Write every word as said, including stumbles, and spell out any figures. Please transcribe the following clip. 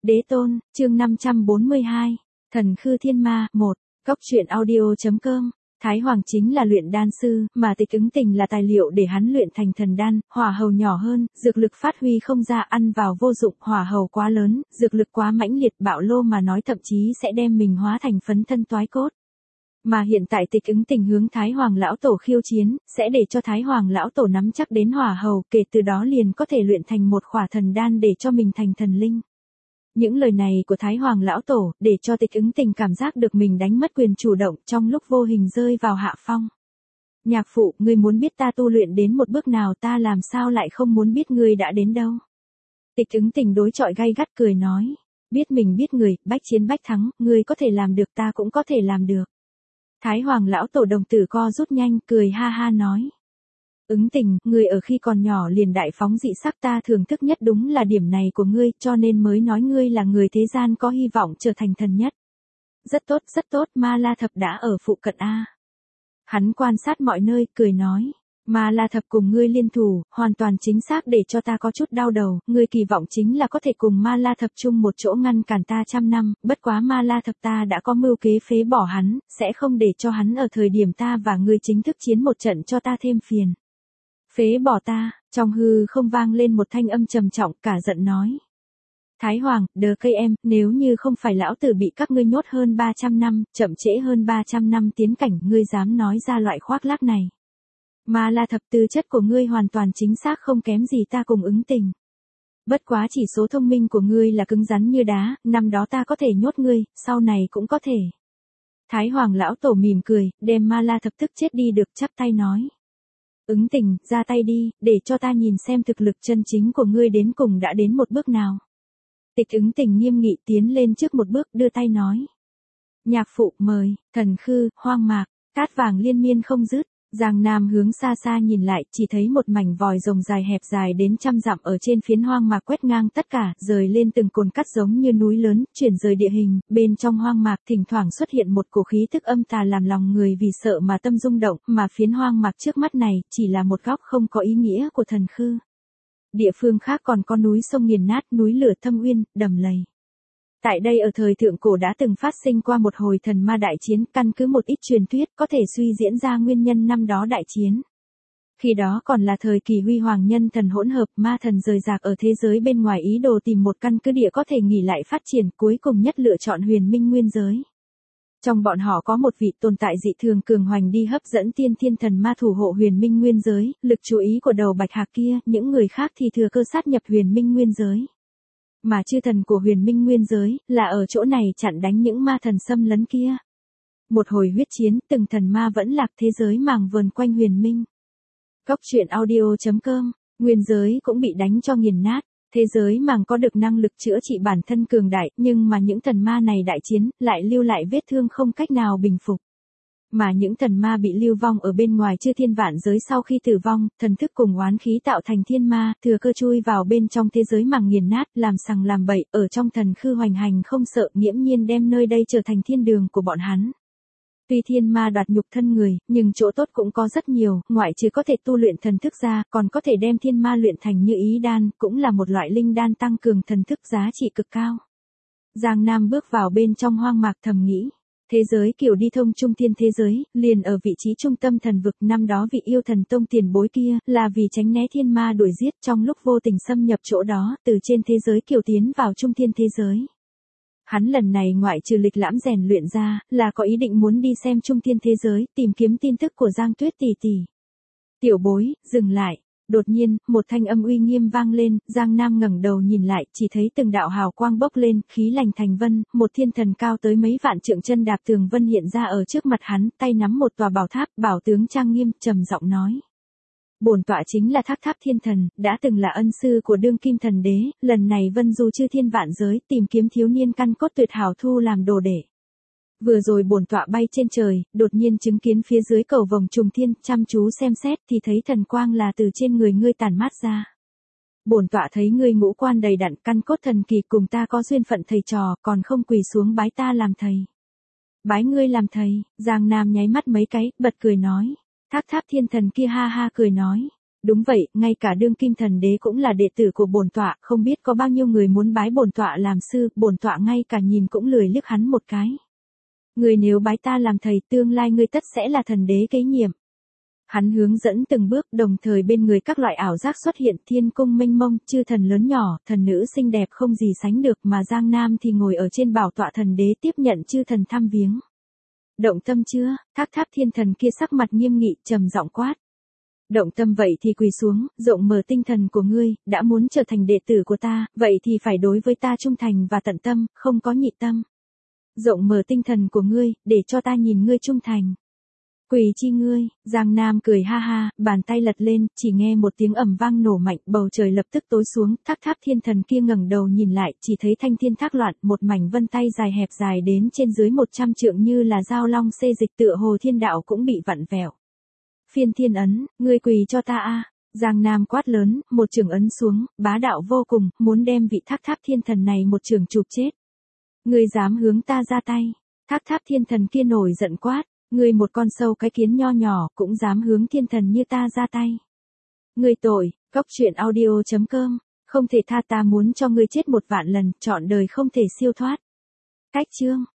Đế tôn, chương năm trăm bốn mươi hai, Thần Khư Thiên Ma, một, Cốc truyện audio.com. Thái Hoàng chính là luyện đan sư, mà Tịch Ứng Tình là tài liệu để hắn luyện thành thần đan, hỏa hầu nhỏ hơn, dược lực phát huy không ra, ăn vào vô dụng, hỏa hầu quá lớn, dược lực quá mãnh liệt, bạo lô mà nói thậm chí sẽ đem mình hóa thành phấn thân toái cốt. Mà hiện tại Tịch Ứng Tình hướng Thái Hoàng lão tổ khiêu chiến, sẽ để cho Thái Hoàng lão tổ nắm chắc đến hỏa hầu, kể từ đó liền có thể luyện thành một khỏa thần đan để cho mình thành thần linh. Những lời này của Thái Hoàng lão tổ, để cho Tịch Ứng Tình cảm giác được mình đánh mất quyền chủ động, trong lúc vô hình rơi vào hạ phong. Nhạc phụ, ngươi muốn biết ta tu luyện đến một bước nào, ta làm sao lại không muốn biết ngươi đã đến đâu. Tịch Ứng Tình đối chọi gay gắt cười nói, biết mình biết người, bách chiến bách thắng, ngươi có thể làm được, ta cũng có thể làm được. Thái Hoàng lão tổ đồng tử co rút nhanh, cười ha ha nói. Ứng Tình, ngươi ở khi còn nhỏ liền đại phóng dị sắc, ta thưởng thức nhất đúng là điểm này của ngươi, cho nên mới nói ngươi là người thế gian có hy vọng trở thành thần nhất. Rất tốt, rất tốt, Ma La Thập đã ở phụ cận a. Hắn quan sát mọi nơi, cười nói. Ma La Thập cùng ngươi liên thủ, hoàn toàn chính xác để cho ta có chút đau đầu, ngươi kỳ vọng chính là có thể cùng Ma La Thập chung một chỗ ngăn cản ta trăm năm, bất quá Ma La Thập ta đã có mưu kế phế bỏ hắn, sẽ không để cho hắn ở thời điểm ta và ngươi chính thức chiến một trận cho ta thêm phiền. Phế bỏ ta, trong hư không vang lên một thanh âm trầm trọng, cả giận nói. Thái Hoàng, đờ cây em, nếu như không phải lão tử bị các ngươi nhốt hơn ba trăm năm, chậm trễ hơn ba trăm năm tiến cảnh, ngươi dám nói ra loại khoác lác này. Ma La Thập, tư chất của ngươi hoàn toàn chính xác không kém gì ta cùng Ứng Tình. Bất quá chỉ số thông minh của ngươi là cứng rắn như đá, năm đó ta có thể nhốt ngươi, sau này cũng có thể. Thái Hoàng lão tổ mỉm cười, đem Ma La Thập tức chết đi được, chắp tay nói. Ứng Tình, ra tay đi, để cho ta nhìn xem thực lực chân chính của ngươi đến cùng đã đến một bước nào. Tịch Ứng Tình nghiêm nghị tiến lên trước một bước, đưa tay nói. Nhạc phụ, mời, Thần Khư, hoang mạc, cát vàng liên miên không dứt. Giang Nam hướng xa xa nhìn lại, chỉ thấy một mảnh vòi rồng dài hẹp dài đến trăm dặm ở trên phiến hoang mạc quét ngang tất cả, rời lên từng cồn cắt giống như núi lớn, chuyển rời địa hình, bên trong hoang mạc thỉnh thoảng xuất hiện một cổ khí tức âm tà làm lòng người vì sợ mà tâm rung động, mà phiến hoang mạc trước mắt này chỉ là một góc không có ý nghĩa của Thần Khư. Địa phương khác còn có núi sông nghiền nát, núi lửa thâm uyên, đầm lầy. Tại đây ở thời thượng cổ đã từng phát sinh qua một hồi thần ma đại chiến, căn cứ một ít truyền thuyết có thể suy diễn ra nguyên nhân năm đó đại chiến. Khi đó còn là thời kỳ huy hoàng, nhân thần hỗn hợp, ma thần rời rạc ở thế giới bên ngoài ý đồ tìm một căn cứ địa có thể nghỉ lại phát triển, cuối cùng nhất lựa chọn huyền minh nguyên giới. Trong bọn họ có một vị tồn tại dị thường cường hoành đi hấp dẫn tiên thiên thần ma thủ hộ huyền minh nguyên giới, lực chú ý của đầu bạch hạc kia, những người khác thì thừa cơ sát nhập huyền minh nguyên giới. Mà chư thần của huyền minh nguyên giới, là ở chỗ này chặn đánh những ma thần xâm lấn kia. Một hồi huyết chiến, từng thần ma vẫn lạc, thế giới màng vờn quanh huyền minh. Cốc truyện audio.com, nguyên giới cũng bị đánh cho nghiền nát, thế giới màng có được năng lực chữa trị bản thân cường đại, nhưng mà những thần ma này đại chiến, lại lưu lại vết thương không cách nào bình phục. Mà những thần ma bị lưu vong ở bên ngoài chư thiên vạn giới sau khi tử vong, thần thức cùng oán khí tạo thành thiên ma, thừa cơ chui vào bên trong thế giới màng nghiền nát, làm sằng làm bậy, ở trong Thần Khư hoành hành không sợ, nghiễm nhiên đem nơi đây trở thành thiên đường của bọn hắn. Tuy thiên ma đoạt nhục thân người, nhưng chỗ tốt cũng có rất nhiều, ngoại trừ có thể tu luyện thần thức ra, còn có thể đem thiên ma luyện thành như ý đan, cũng là một loại linh đan tăng cường thần thức giá trị cực cao. Giang Nam bước vào bên trong hoang mạc thầm nghĩ. Thế giới kiểu đi thông trung thiên thế giới, liền ở vị trí trung tâm thần vực, năm đó vị yêu thần tông tiền bối kia, là vì tránh né thiên ma đuổi giết, trong lúc vô tình xâm nhập chỗ đó, từ trên thế giới kiểu tiến vào trung thiên thế giới. Hắn lần này ngoại trừ lịch lãm rèn luyện ra, là có ý định muốn đi xem trung thiên thế giới, tìm kiếm tin tức của Giang Tuyết tỷ tỷ. Tiểu bối, dừng lại. Đột nhiên, một thanh âm uy nghiêm vang lên, Giang Nam ngẩng đầu nhìn lại, chỉ thấy từng đạo hào quang bốc lên, khí lành thành vân, một thiên thần cao tới mấy vạn trượng chân đạp tường vân hiện ra ở trước mặt hắn, tay nắm một tòa bảo tháp, bảo tướng trang nghiêm, trầm giọng nói. Bổn tọa chính là Thác Tháp Thiên Thần, đã từng là ân sư của đương kim thần đế, lần này vân du chư thiên vạn giới, tìm kiếm thiếu niên căn cốt tuyệt hảo thu làm đồ đệ. Vừa rồi bổn tọa bay trên trời, đột nhiên chứng kiến phía dưới cầu vồng trùng thiên, chăm chú xem xét thì thấy thần quang là từ trên người ngươi tản mát ra. Bổn tọa thấy ngươi ngũ quan đầy đặn, căn cốt thần kỳ, cùng ta có duyên phận thầy trò, còn không quỳ xuống bái ta làm thầy. Bái ngươi làm thầy, Giang Nam nháy mắt mấy cái, bật cười nói. Thác Tháp Thiên Thần kia ha ha cười nói. Đúng vậy, ngay cả đương kim thần đế cũng là đệ tử của bổn tọa, không biết có bao nhiêu người muốn bái bổn tọa làm sư, bổn tọa ngay cả nhìn cũng lười liếc hắn một cái. Người nếu bái ta làm thầy, tương lai ngươi tất sẽ là thần đế kế nhiệm. Hắn hướng dẫn từng bước, đồng thời bên người các loại ảo giác xuất hiện, thiên cung mênh mông, chư thần lớn nhỏ, thần nữ xinh đẹp không gì sánh được, mà Giang Nam thì ngồi ở trên bảo tọa thần đế tiếp nhận chư thần thăm viếng. Động tâm chưa? Thác Tháp Thiên Thần kia sắc mặt nghiêm nghị, trầm giọng quát. Động tâm vậy thì quỳ xuống, rộng mở tinh thần của ngươi, đã muốn trở thành đệ tử của ta, vậy thì phải đối với ta trung thành và tận tâm, không có nhị tâm. Rộng mở tinh thần của ngươi, để cho ta nhìn ngươi trung thành. Quỳ chi ngươi, Giang Nam cười ha ha, bàn tay lật lên, chỉ nghe một tiếng ầm vang nổ mạnh, bầu trời lập tức tối xuống, Thác Tháp Thiên Thần kia ngẩng đầu nhìn lại, chỉ thấy thanh thiên thác loạn, một mảnh vân tay dài hẹp dài đến trên dưới một trăm trượng như là dao long xê dịch, tựa hồ thiên đạo cũng bị vặn vẹo. Phiên thiên ấn, ngươi quỳ cho ta a. Giang Nam quát lớn, một trường ấn xuống, bá đạo vô cùng, muốn đem vị Thác Tháp Thiên Thần này một trường chụp chết. Ngươi dám hướng ta ra tay? Thác Tháp Thiên Thần kia nổi giận quát. Ngươi một con sâu cái kiến nho nhỏ, cũng dám hướng thiên thần như ta ra tay. Ngươi tội, Cốc Truyện Audio chấm com, không thể tha, ta muốn cho ngươi chết một vạn lần, trọn đời không thể siêu thoát. Cách chương